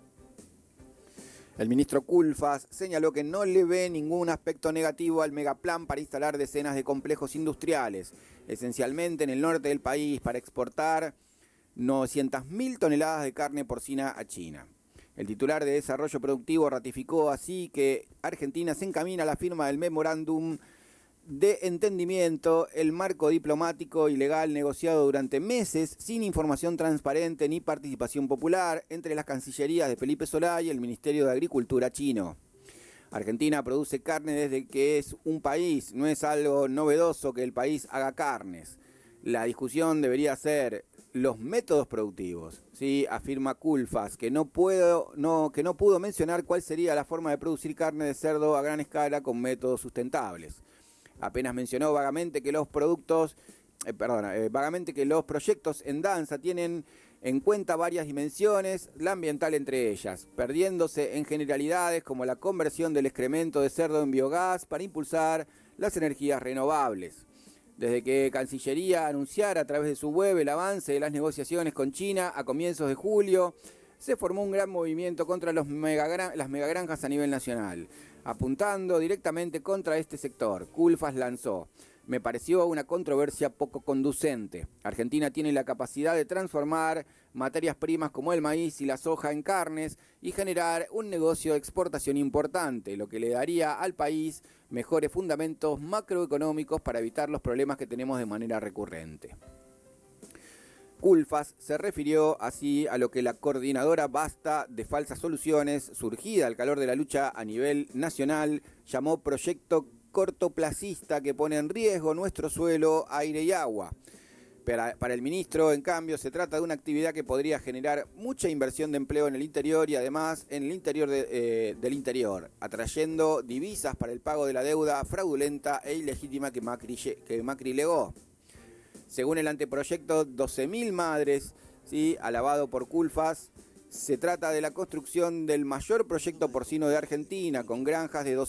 El ministro Culfas señaló que no le ve ningún aspecto negativo al megaplan para instalar decenas de complejos industriales, esencialmente en el norte del país, para exportar 900.000 toneladas de carne porcina a China. El titular de Desarrollo Productivo ratificó así que Argentina se encamina a la firma del memorándum de entendimiento, el marco diplomático y legal negociado durante meses sin información transparente ni participación popular entre las cancillerías de Felipe Solá y el Ministerio de Agricultura chino. Argentina produce carne desde que es un país, no es algo novedoso que el país haga carnes. La discusión debería ser los métodos productivos, ¿sí? Afirma Culfas, que no pudo mencionar cuál sería la forma de producir carne de cerdo a gran escala con métodos sustentables. Apenas mencionó vagamente que los proyectos en danza tienen en cuenta varias dimensiones, la ambiental entre ellas, perdiéndose en generalidades como la conversión del excremento de cerdo en biogás para impulsar las energías renovables. Desde que Cancillería anunciara a través de su web el avance de las negociaciones con China a comienzos de julio, se formó un gran movimiento contra las megagranjas a nivel nacional, apuntando directamente contra este sector. Culfas lanzó: me pareció una controversia poco conducente. Argentina tiene la capacidad de transformar materias primas como el maíz y la soja en carnes y generar un negocio de exportación importante, lo que le daría al país mejores fundamentos macroeconómicos para evitar los problemas que tenemos de manera recurrente. Culfas se refirió así a lo que la coordinadora Basta de Falsas Soluciones, surgida al calor de la lucha a nivel nacional, llamó proyecto cortoplacista que pone en riesgo nuestro suelo, aire y agua. Para el ministro, en cambio, se trata de una actividad que podría generar mucha inversión de empleo en el interior y además en el interior del interior, atrayendo divisas para el pago de la deuda fraudulenta e ilegítima que Macri legó. Según el anteproyecto 12.000 madres, ¿sí?, alabado por Culfas, se trata de la construcción del mayor proyecto porcino de Argentina, con granjas de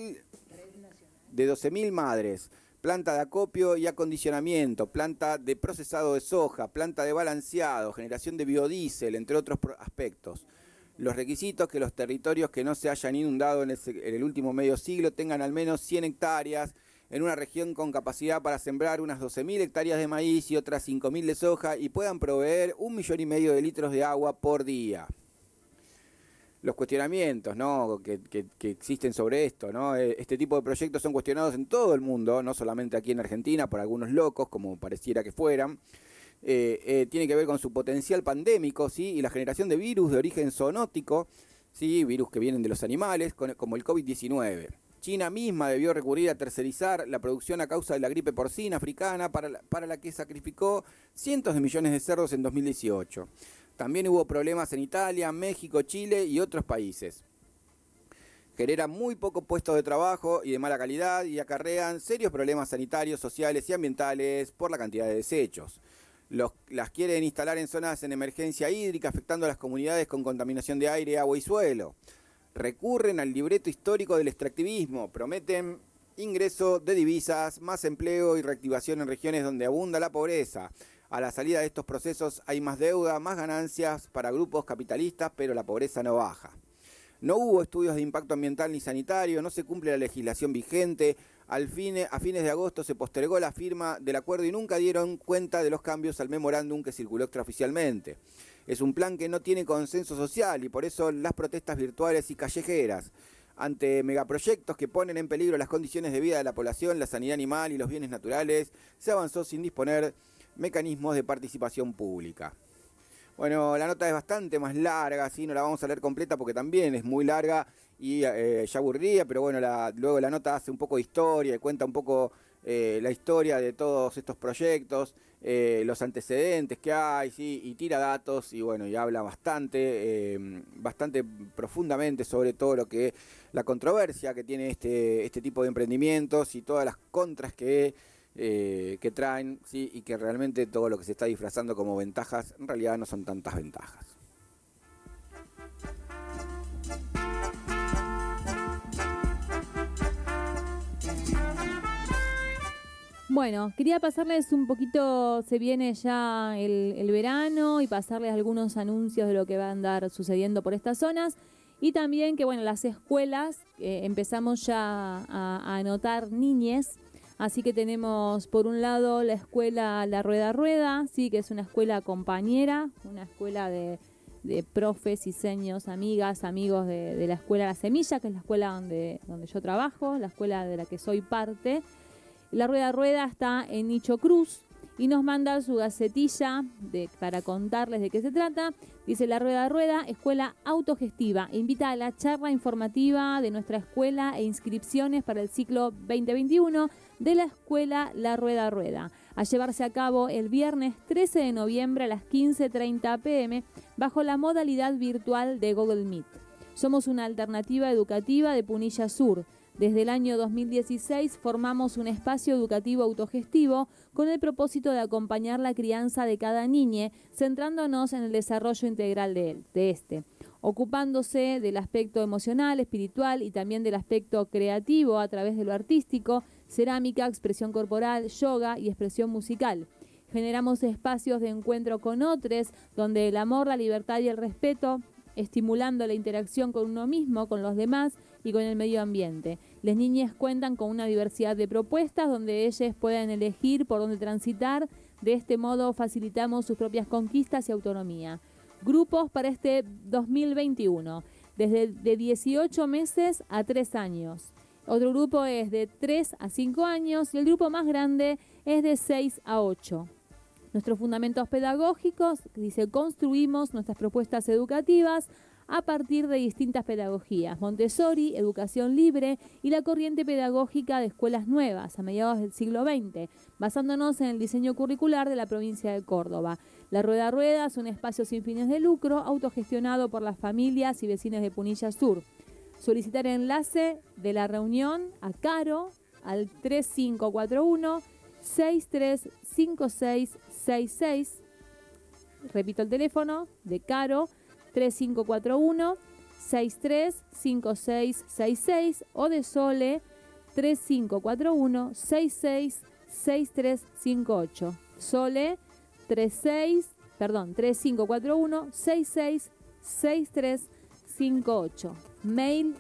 12.000 madres, planta de acopio y acondicionamiento, planta de procesado de soja, planta de balanceado, generación de biodiesel, entre otros aspectos. Los requisitos: que los territorios que no se hayan inundado en el último medio siglo tengan al menos 100 hectáreas, en una región con capacidad para sembrar unas 12.000 hectáreas de maíz y otras 5.000 de soja, y puedan proveer 1,5 millones de litros de agua por día. Los cuestionamientos, ¿no?, que existen sobre esto, ¿no? Este tipo de proyectos son cuestionados en todo el mundo, no solamente aquí en Argentina, por algunos locos, como pareciera que fueran. Tiene que ver con su potencial pandémico, ¿sí?, y la generación de virus de origen zoonótico, ¿sí?, virus que vienen de los animales, como el COVID-19. China misma debió recurrir a tercerizar la producción a causa de la gripe porcina africana, para la que sacrificó cientos de millones de cerdos en 2018. También hubo problemas en Italia, México, Chile y otros países. Generan muy pocos puestos de trabajo y de mala calidad y acarrean serios problemas sanitarios, sociales y ambientales por la cantidad de desechos. Las quieren instalar en zonas en emergencia hídrica, afectando a las comunidades con contaminación de aire, agua y suelo. Recurren al libreto histórico del extractivismo, prometen ingreso de divisas, más empleo y reactivación en regiones donde abunda la pobreza. A la salida de estos procesos hay más deuda, más ganancias para grupos capitalistas, pero la pobreza no baja. No hubo estudios de impacto ambiental ni sanitario, no se cumple la legislación vigente. A fines de agosto se postergó la firma del acuerdo y nunca dieron cuenta de los cambios al memorándum que circuló extraoficialmente. Es un plan que no tiene consenso social y por eso las protestas virtuales y callejeras. Ante megaproyectos que ponen en peligro las condiciones de vida de la población, la sanidad animal y los bienes naturales, se avanzó sin disponer mecanismos de participación pública. Bueno, la nota es bastante más larga, ¿sí? No la vamos a leer completa porque también es muy larga y ya aburría, pero bueno, luego la nota hace un poco de historia y cuenta un poco la historia de todos estos proyectos, los antecedentes que hay, ¿sí? Y tira datos y bueno, y habla bastante profundamente sobre todo lo que la controversia que tiene este tipo de emprendimientos y todas las contras que traen, ¿sí? Y que realmente todo lo que se está disfrazando como ventajas en realidad no son tantas ventajas. Bueno, quería pasarles un poquito, se viene ya el verano y pasarles algunos anuncios de lo que va a andar sucediendo por estas zonas y también que bueno, las escuelas empezamos ya a anotar niñes, así que tenemos por un lado la escuela La Rueda Rueda, sí, que es una escuela compañera, una escuela de profes y seños, amigas, amigos de la escuela La Semilla, que es la escuela donde yo trabajo, la escuela de la que soy parte. La Rueda Rueda está en Nicho Cruz y nos manda su gacetilla para contarles de qué se trata. Dice: La Rueda Rueda, escuela autogestiva, invita a la charla informativa de nuestra escuela e inscripciones para el ciclo 2021 de la escuela La Rueda Rueda, a llevarse a cabo el viernes 13 de noviembre a las 15:30 p.m. bajo la modalidad virtual de Google Meet. Somos una alternativa educativa de Punilla Sur. Desde el año 2016 formamos un espacio educativo autogestivo con el propósito de acompañar la crianza de cada niño, centrándonos en el desarrollo integral de este, ocupándose del aspecto emocional, espiritual y también del aspecto creativo a través de lo artístico, cerámica, expresión corporal, yoga y expresión musical. Generamos espacios de encuentro con otros, donde el amor, la libertad y el respeto, estimulando la interacción con uno mismo, con los demás y con el medio ambiente. Las niñas cuentan con una diversidad de propuestas donde ellas pueden elegir por dónde transitar. De este modo facilitamos sus propias conquistas y autonomía. Grupos para este 2021, desde de 18 meses a 3 años. Otro grupo es de 3 a 5 años y el grupo más grande es de 6 a 8. Nuestros fundamentos pedagógicos, dice: construimos nuestras propuestas educativas a partir de distintas pedagogías: Montessori, educación libre y la corriente pedagógica de escuelas nuevas a mediados del siglo XX, basándonos en el diseño curricular de la provincia de Córdoba. La Rueda Rueda es un espacio sin fines de lucro, autogestionado por las familias y vecinos de Punilla Sur. Solicitar enlace de la reunión a Caro al 3541 635666. Repito el teléfono de Caro: 3541 635666 o de Sole 3541 666358. Sole 3541 666358. Mail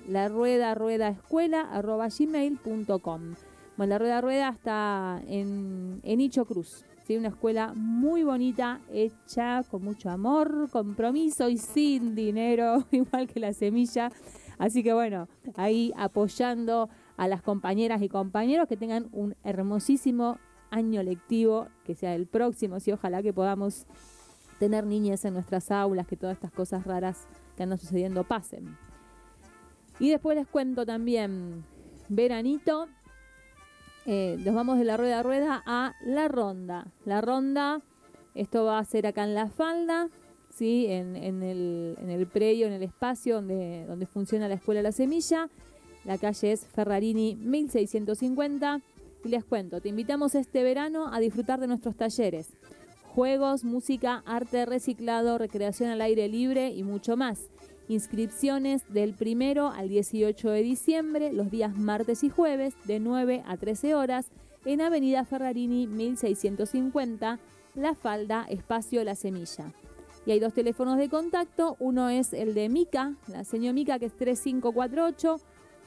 laruedaruedaescuela@gmail.com. Bueno, La Rueda Rueda está en Nicho Cruz. ¿Sí? Una escuela muy bonita, hecha con mucho amor, compromiso y sin dinero, igual que La Semilla. Así que bueno, ahí apoyando a las compañeras y compañeros que tengan un hermosísimo año lectivo, que sea el próximo, sí, ojalá que podamos tener niñas en nuestras aulas, que todas estas cosas raras que andan sucediendo pasen. Y después les cuento también, veranito. Nos vamos de La Rueda Rueda a La Ronda. La Ronda, esto va a ser acá en La Falda, ¿sí? en el predio, en el espacio donde funciona la Escuela La Semilla. La calle es Ferrarini 1650. Y les cuento, te invitamos este verano a disfrutar de nuestros talleres: juegos, música, arte, reciclado, recreación al aire libre y mucho más. Inscripciones del 1 al 18 de diciembre, los días martes y jueves, de 9 a 13 horas, en Avenida Ferrarini 1650, La Falda, espacio La Semilla. Y hay 2 teléfonos de contacto: uno es el de Mica, la señora Mica, que es 3548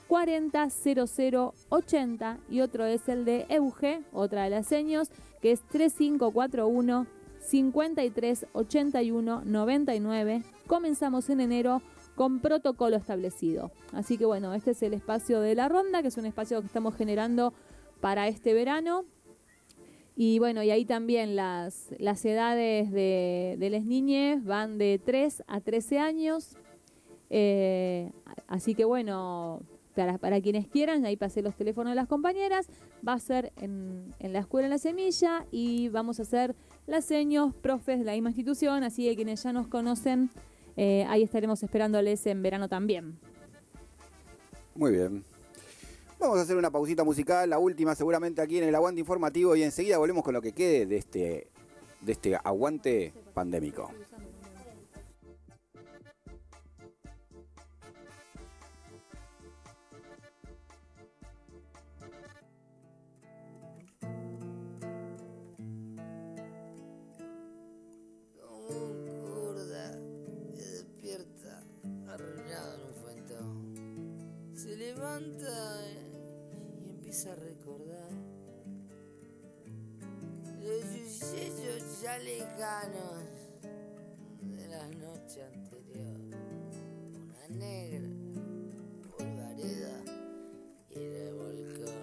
400080, y otro es el de Euge, otra de las seños, que es 3541 538199. Comenzamos en enero con protocolo establecido. Así que bueno, este es el espacio de La Ronda, que es un espacio que estamos generando para este verano. Y bueno, y ahí también las edades de las niñas van de 3 a 13 años. Así que bueno, para quienes quieran, ahí pasé los teléfonos de las compañeras, va a ser en la escuela La Semilla y vamos a hacer las seños, profes de la misma institución, así que quienes ya nos conocen, ahí estaremos esperándoles en verano también. Muy bien. Vamos a hacer una pausita musical, la última seguramente aquí en el Aguante Informativo, y enseguida volvemos con lo que quede de este aguante pandémico. Se levanta y empieza a recordar los sucesos ya lejanos de la noche anterior. Una negra polvareda y revolcó.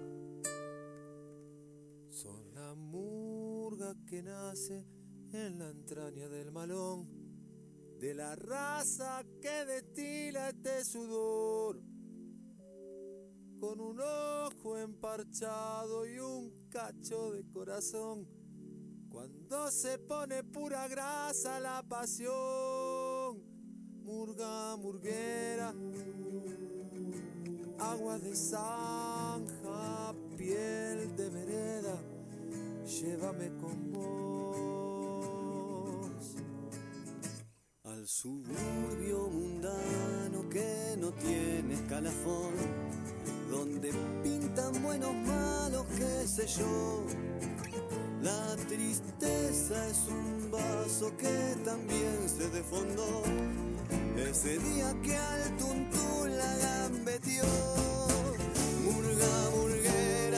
Son la murga que nace en la entraña del malón, de la raza que destila este sudor, con un ojo emparchado y un cacho de corazón. Cuando se pone pura grasa la pasión, murga, murguera, agua de zanja, piel de vereda, llévame con vos al suburbio mundano que no tiene escalafón, donde pintan buenos, malos, qué sé yo. La tristeza es un vaso que también se desfondó ese día que al tuntún la gambeteó. Murga, murguera,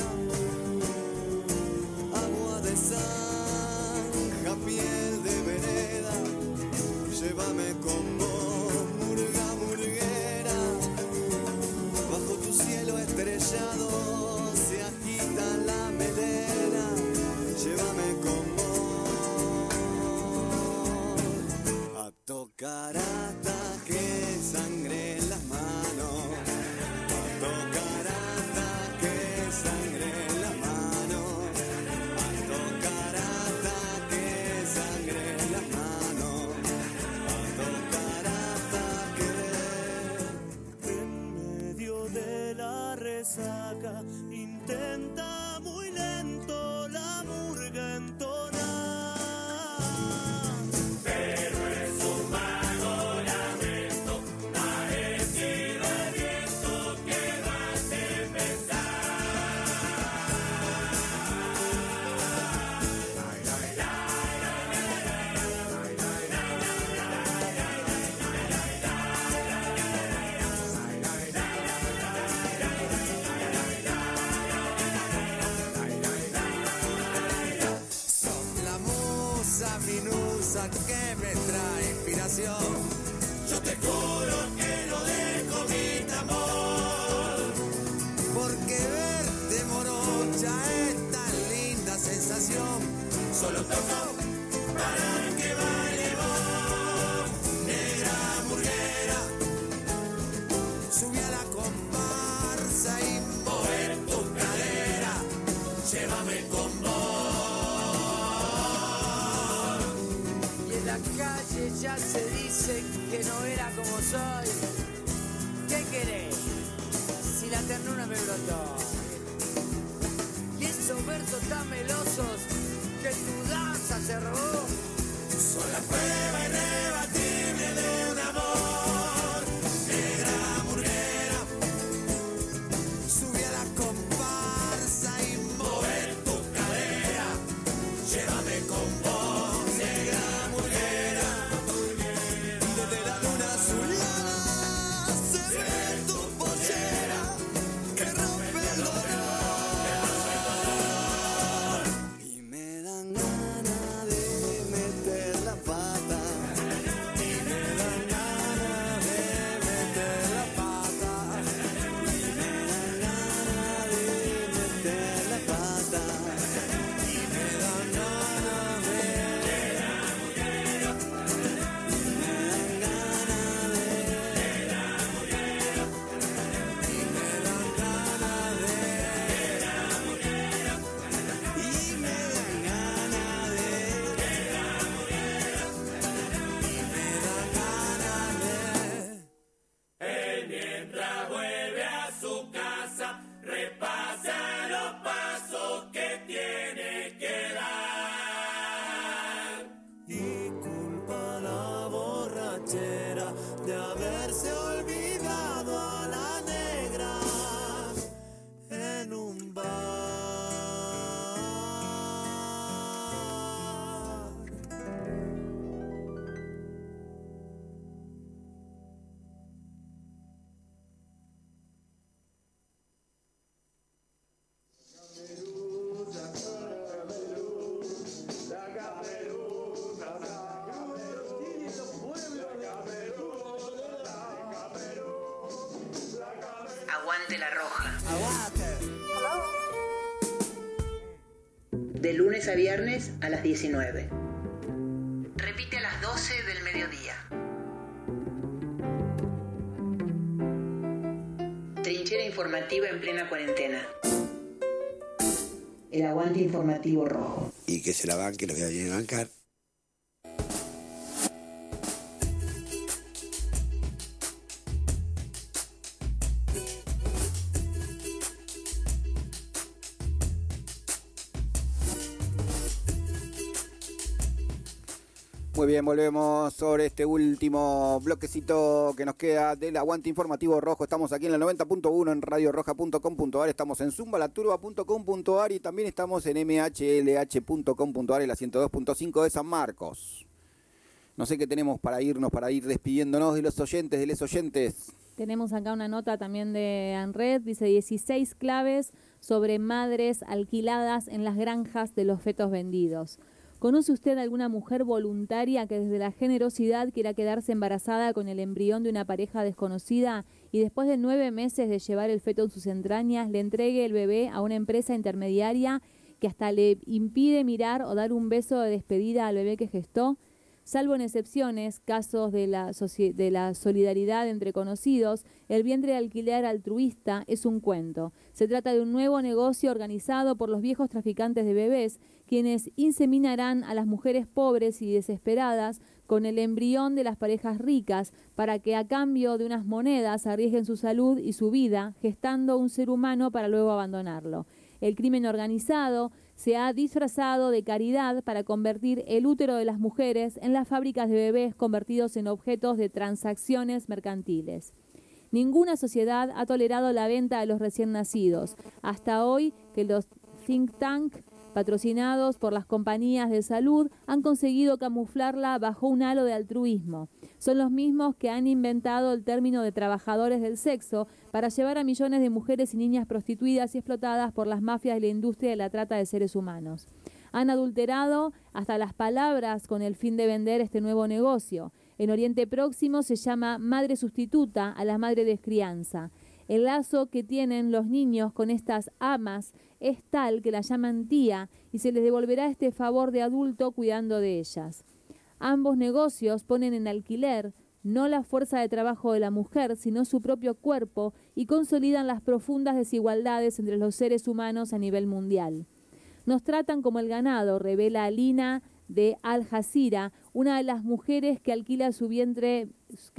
agua de zanja, piel de vereda, llévame con vos. Murga, murguera, bajo tu cielo estrellado se agita la melena, llévame con vos a tocar hasta que sangre en las manos, a tocar hasta que sangre en las manos, a tocar hasta que sangre en las manos, a tocar hasta que en medio de la resaca intenta muy lento la murga entonar. Pero es humano lamento, parecido al viento que no hace pensar. Son la musa minusa que me trae inspiración. Yo te juro que no dejo mi amor, porque verte morocha es tan linda sensación. Solo toco para que baile vos, negra murguera. Subí a la comparsa y mover tu cadera, llévame con vos. Y en la calle ya se dice que no era como soy. ¿Qué querés? Si la ternura me brotó. Y esos versos tan melosos que tu danza se robó son la prueba irrebatible de un amor. Negra murguera, subí a la comparsa y mover tu cadera, llévame con vos, negra murguera. Desde la luna azulada se ve tu pollera que rompe el dolor. Y me dan ganas de meter la pata de haberse olvidado a la negra en un bar. Aguante la Roja. Aguante. De lunes a viernes a las 19. Repite a las 12 del mediodía. Trinchera informativa en plena cuarentena. El aguante informativo rojo. Y que se la banque, lo voy a venir a bancar. Muy bien, volvemos sobre este último bloquecito que nos queda del aguante informativo rojo. Estamos aquí en la 90.1 en radioroja.com.ar, estamos en zumbalaturba.com.ar y también estamos en mhlh.com.ar en la 102.5 de San Marcos. No sé qué tenemos para irnos, para ir despidiéndonos de los oyentes, de les oyentes. Tenemos acá una nota también de ANRED, dice 16 claves sobre madres alquiladas en las granjas de los fetos vendidos. ¿Conoce usted alguna mujer voluntaria que desde la generosidad quiera quedarse embarazada con el embrión de una pareja desconocida y después de 9 meses de llevar el feto en sus entrañas le entregue el bebé a una empresa intermediaria que hasta le impide mirar o dar un beso de despedida al bebé que gestó? Salvo en excepciones, casos de la solidaridad entre conocidos, el vientre de alquiler altruista es un cuento. Se trata de un nuevo negocio organizado por los viejos traficantes de bebés, quienes inseminarán a las mujeres pobres y desesperadas con el embrión de las parejas ricas para que a cambio de unas monedas arriesguen su salud y su vida, gestando un ser humano para luego abandonarlo. El crimen organizado se ha disfrazado de caridad para convertir el útero de las mujeres en las fábricas de bebés convertidos en objetos de transacciones mercantiles. Ninguna sociedad ha tolerado la venta de los recién nacidos. Hasta hoy que los think tank patrocinados por las compañías de salud han conseguido camuflarla bajo un halo de altruismo. Son los mismos que han inventado el término de trabajadores del sexo para llevar a millones de mujeres y niñas prostituidas y explotadas por las mafias de la industria de la trata de seres humanos. Han adulterado hasta las palabras con el fin de vender este nuevo negocio. En Oriente Próximo se llama madre sustituta a la madre de crianza. El lazo que tienen los niños con estas amas es tal que la llaman tía y se les devolverá este favor de adulto cuidando de ellas. Ambos negocios ponen en alquiler no la fuerza de trabajo de la mujer, sino su propio cuerpo y consolidan las profundas desigualdades entre los seres humanos a nivel mundial. Nos tratan como el ganado, revela Alina de Al Jazeera, una de las mujeres que alquila su vientre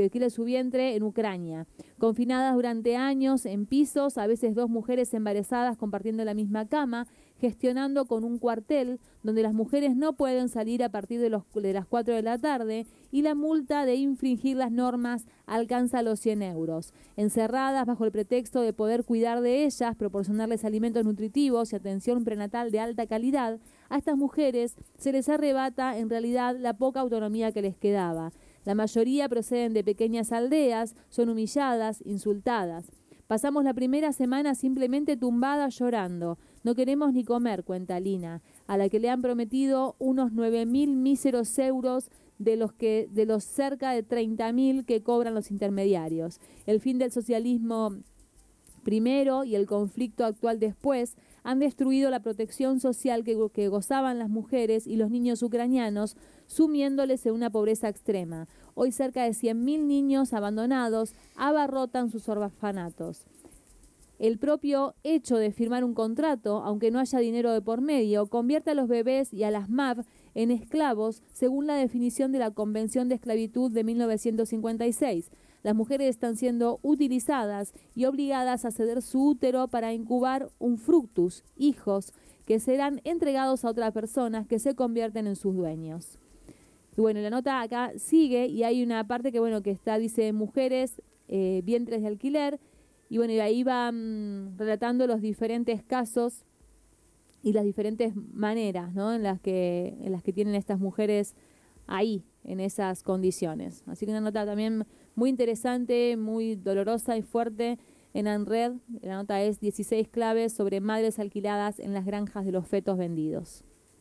en Ucrania. Confinadas durante años en pisos, a veces 2 mujeres embarazadas compartiendo la misma cama, gestionando con un cuartel donde las mujeres no pueden salir a partir de las 4 de la tarde y la multa de infringir las normas alcanza los 100 euros. Encerradas bajo el pretexto de poder cuidar de ellas, proporcionarles alimentos nutritivos y atención prenatal de alta calidad, a estas mujeres se les arrebata en realidad la poca autonomía que les quedaba. La mayoría proceden de pequeñas aldeas, son humilladas, insultadas. Pasamos la primera semana simplemente tumbadas llorando. No queremos ni comer, cuenta Lina, a la que le han prometido unos 9.000 míseros euros de los cerca de 30.000 que cobran los intermediarios. El fin del socialismo primero y el conflicto actual después han destruido la protección social que gozaban las mujeres y los niños ucranianos, sumiéndoles en una pobreza extrema. Hoy cerca de 100.000 niños abandonados abarrotan sus orfanatos. El propio hecho de firmar un contrato, aunque no haya dinero de por medio, convierte a los bebés y a las MAV en esclavos según la definición de la Convención de Esclavitud de 1956. Las mujeres están siendo utilizadas y obligadas a ceder su útero para incubar un fructus, hijos, que serán entregados a otras personas que se convierten en sus dueños. Y bueno, la nota acá sigue y hay una parte que, bueno, que está, dice, mujeres, vientres de alquiler. Y bueno, y ahí va relatando los diferentes casos y las diferentes maneras, ¿no? en las que tienen estas mujeres ahí, en esas condiciones. Así que una nota también muy interesante, muy dolorosa y fuerte en ANRED. La nota es 16 claves sobre madres alquiladas en las granjas de los fetos vendidos.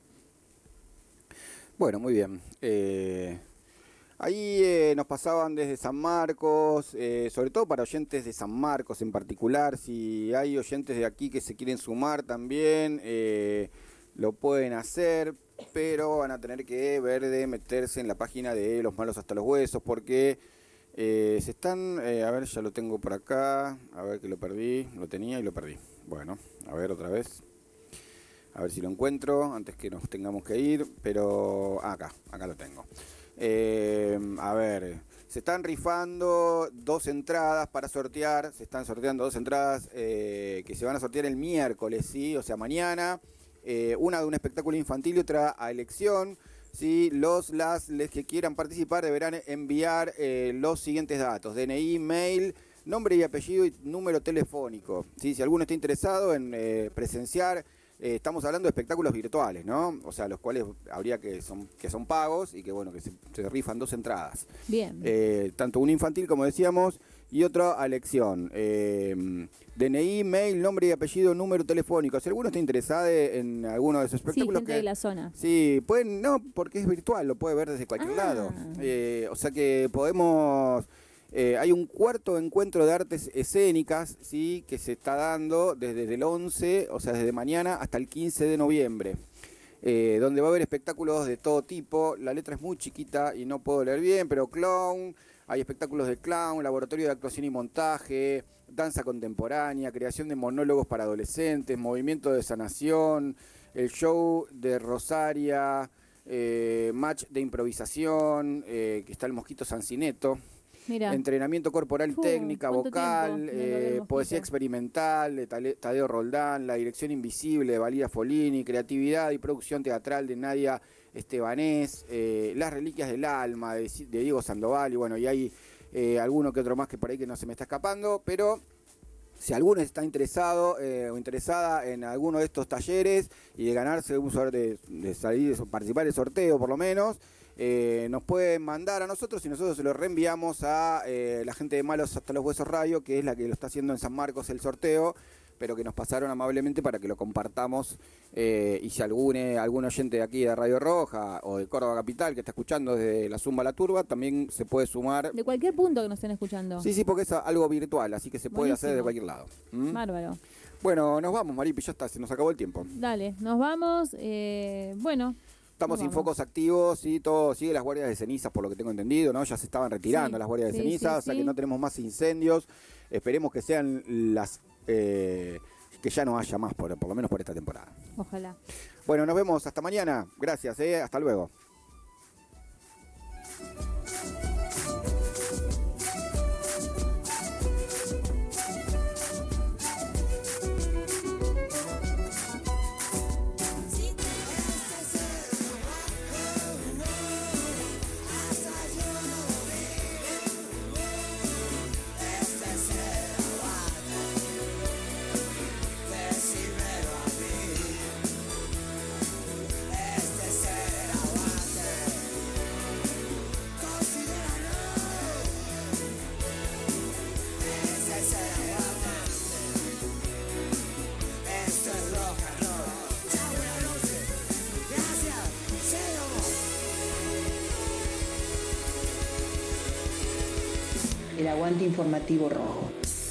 Bueno, muy bien. Ahí nos pasaban desde San Marcos, sobre todo para oyentes de San Marcos en particular. Si hay oyentes de aquí que se quieren sumar también, lo pueden hacer, pero van a tener que meterse en la página de Los Malos Hasta los Huesos, porque se están, a ver, ya lo tengo por acá, a ver que lo perdí, lo tenía y lo perdí. Bueno, a ver otra vez, a ver si lo encuentro antes que nos tengamos que ir, pero acá lo tengo. A ver, se están rifando 2 entradas para sortear, se están sorteando 2 entradas que se van a sortear el miércoles, ¿sí? O sea, mañana, una de un espectáculo infantil y otra a elección. ¿Sí? Les que quieran participar deberán enviar los siguientes datos: DNI, mail, nombre y apellido y número telefónico. ¿Sí? Si alguno está interesado en presenciar, estamos hablando de espectáculos virtuales, ¿no? O sea, los cuales habría que son pagos y que bueno, que se rifan 2 entradas. Bien. Tanto un infantil, como decíamos, y otro a elección. DNI, mail, nombre y apellido, número telefónico. Si alguno está interesado en alguno de esos espectáculos, sí, gente de la zona. Sí, pueden, no, porque es virtual, lo puede ver desde cualquier lado. O sea que podemos... hay un 4º encuentro de artes escénicas, ¿sí? Que se está dando desde el 11, o sea, desde mañana hasta el 15 de noviembre. Donde va a haber espectáculos de todo tipo. La letra es muy chiquita y no puedo leer bien, pero clown, hay espectáculos de clown, laboratorio de actuación y montaje, danza contemporánea, creación de monólogos para adolescentes, movimiento de sanación, el show de Rosaria, match de improvisación, que está el Mosquito Sancineto. Mira. Entrenamiento corporal y técnica, vocal, poesía experimental de Tadeo Roldán, la dirección invisible de Valida Folini, creatividad y producción teatral de Nadia Estebanés, las reliquias del alma de Diego Sandoval, y bueno, y hay alguno que otro más que por ahí que no se me está escapando, pero si alguno está interesado o interesada en alguno de estos talleres y de ganarse un sorteo, de salir, participar del sorteo por lo menos, nos pueden mandar a nosotros y nosotros se lo reenviamos a la gente de Malos Hasta los Huesos Radio, que es la que lo está haciendo en San Marcos el sorteo, pero que nos pasaron amablemente para que lo compartamos, y si algún oyente de aquí de Radio Roja o de Córdoba Capital que está escuchando desde la Zumba La Turba, también se puede sumar. De cualquier punto que nos estén escuchando. Sí, porque es algo virtual, así que se puede hacer de cualquier lado. Bárbaro. Bueno, nos vamos, Maripi, ya está, se nos acabó el tiempo. Dale, nos vamos, bueno... Estamos sin focos activos y todo sigue las guardias de cenizas, por lo que tengo entendido, ¿no? Ya se estaban retirando las guardias de cenizas, o sea que no tenemos más incendios. Esperemos que sean las... que ya no haya más, por lo menos por esta temporada. Ojalá. Bueno, nos vemos hasta mañana. Gracias, hasta luego. El aguante informativo rojo.